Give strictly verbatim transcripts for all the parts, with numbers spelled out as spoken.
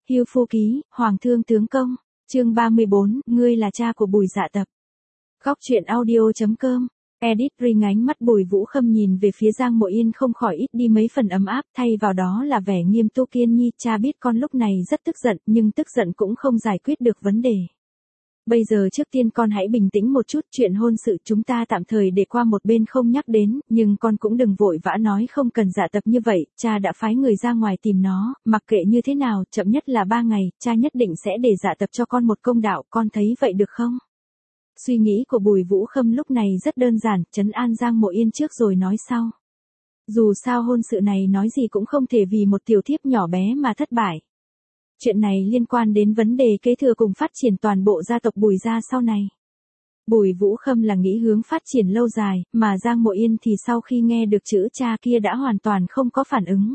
Hưu Phu Ký, Hoàng Thương Tướng Công, chương ba mươi bốn, ngươi là cha của Bùi Dạ Tập. Góc truyện audio chấm com, edit Ring. Ánh mắt Bùi Vũ Khâm nhìn về phía Giang Mộ Yên không khỏi ít đi mấy phần ấm áp, thay vào đó là vẻ nghiêm túc kiên nhi. Cha biết con lúc này rất tức giận, nhưng tức giận cũng không giải quyết được vấn đề. Bây giờ trước tiên con hãy bình tĩnh một chút, chuyện hôn sự chúng ta tạm thời để qua một bên không nhắc đến, nhưng con cũng đừng vội vã nói không cần Dạ Tập như vậy, cha đã phái người ra ngoài tìm nó, mặc kệ như thế nào, chậm nhất là ba ngày, cha nhất định sẽ để Dạ Tập cho con một công đạo, con thấy vậy được không? Suy nghĩ của Bùi Vũ Khâm lúc này rất đơn giản, trấn an Giang Mộ Yên trước rồi nói sau. Dù sao hôn sự này nói gì cũng không thể vì một tiểu thiếp nhỏ bé mà thất bại. Chuyện này liên quan đến vấn đề kế thừa cùng phát triển toàn bộ gia tộc Bùi gia sau này. Bùi Vũ Khâm là nghĩ hướng phát triển lâu dài, mà Giang Mộ Yên thì sau khi nghe được chữ cha kia đã hoàn toàn không có phản ứng.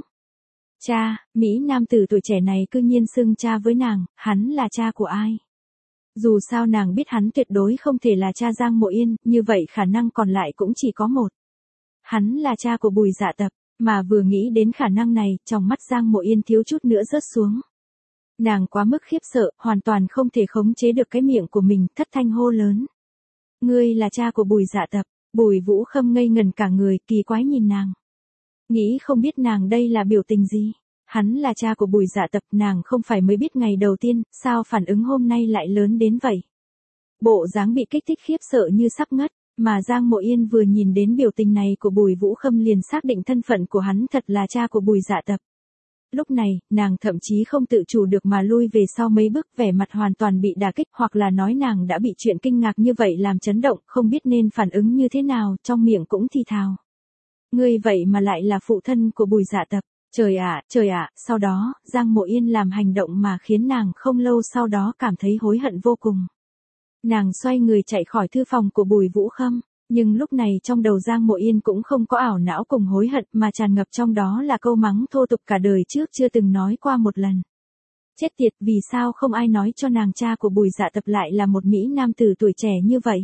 Cha, Mỹ nam tử tuổi trẻ này cư nhiên xưng cha với nàng, hắn là cha của ai? Dù sao nàng biết hắn tuyệt đối không thể là cha Giang Mộ Yên, như vậy khả năng còn lại cũng chỉ có một. Hắn là cha của Bùi Dạ Tập, mà vừa nghĩ đến khả năng này, trong mắt Giang Mộ Yên thiếu chút nữa rớt xuống. Nàng quá mức khiếp sợ, hoàn toàn không thể khống chế được cái miệng của mình, thất thanh hô lớn. Ngươi là cha của Bùi Dạ Tập. Bùi Vũ Khâm ngây ngần cả người, kỳ quái nhìn nàng. Nghĩ không biết nàng đây là biểu tình gì. Hắn là cha của Bùi Dạ Tập, nàng không phải mới biết ngày đầu tiên, sao phản ứng hôm nay lại lớn đến vậy. Bộ dáng bị kích thích khiếp sợ như sắp ngất, mà Giang Mộ Yên vừa nhìn đến biểu tình này của Bùi Vũ Khâm liền xác định thân phận của hắn thật là cha của Bùi Dạ Tập. Lúc này, nàng thậm chí không tự chủ được mà lui về sau mấy bước, vẻ mặt hoàn toàn bị đả kích, hoặc là nói nàng đã bị chuyện kinh ngạc như vậy làm chấn động, không biết nên phản ứng như thế nào, trong miệng cũng thì thào. Ngươi vậy mà lại là phụ thân của Bùi Dạ Tập. Trời ạ, trời ạ, sau đó, Giang Mộ Yên làm hành động mà khiến nàng không lâu sau đó cảm thấy hối hận vô cùng. Nàng xoay người chạy khỏi thư phòng của Bùi Vũ Khâm, nhưng lúc này trong đầu Giang Mộ Yên cũng không có ảo não cùng hối hận mà tràn ngập trong đó là câu mắng thô tục cả đời trước chưa từng nói qua một lần. Chết tiệt, vì sao không ai nói cho nàng cha của Bùi Dạ Tập lại là một Mỹ nam tử tuổi trẻ như vậy?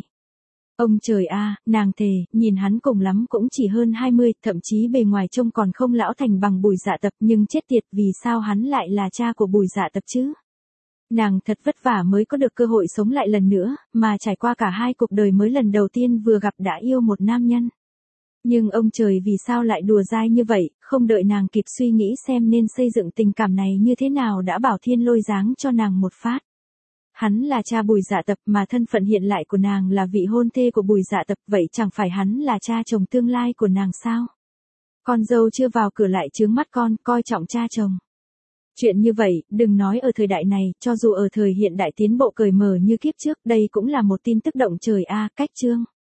Ông trời a, nàng thề, nhìn hắn cùng lắm cũng chỉ hơn hai mươi, thậm chí bề ngoài trông còn không lão thành bằng Bùi Dạ Tập, nhưng chết tiệt, vì sao hắn lại là cha của Bùi Dạ Tập chứ? Nàng thật vất vả mới có được cơ hội sống lại lần nữa, mà trải qua cả hai cuộc đời mới lần đầu tiên vừa gặp đã yêu một nam nhân. Nhưng ông trời vì sao lại đùa dai như vậy, không đợi nàng kịp suy nghĩ xem nên xây dựng tình cảm này như thế nào đã bảo thiên lôi giáng cho nàng một phát. Hắn là cha Bùi Dạ Tập mà thân phận hiện lại của nàng là vị hôn thê của Bùi Dạ Tập, vậy chẳng phải hắn là cha chồng tương lai của nàng sao? Con dâu chưa vào cửa lại chướng mắt con, coi trọng cha chồng. Chuyện như vậy, đừng nói ở thời đại này, cho dù ở thời hiện đại tiến bộ cởi mở như kiếp trước, đây cũng là một tin tức động trời a. Cách chương.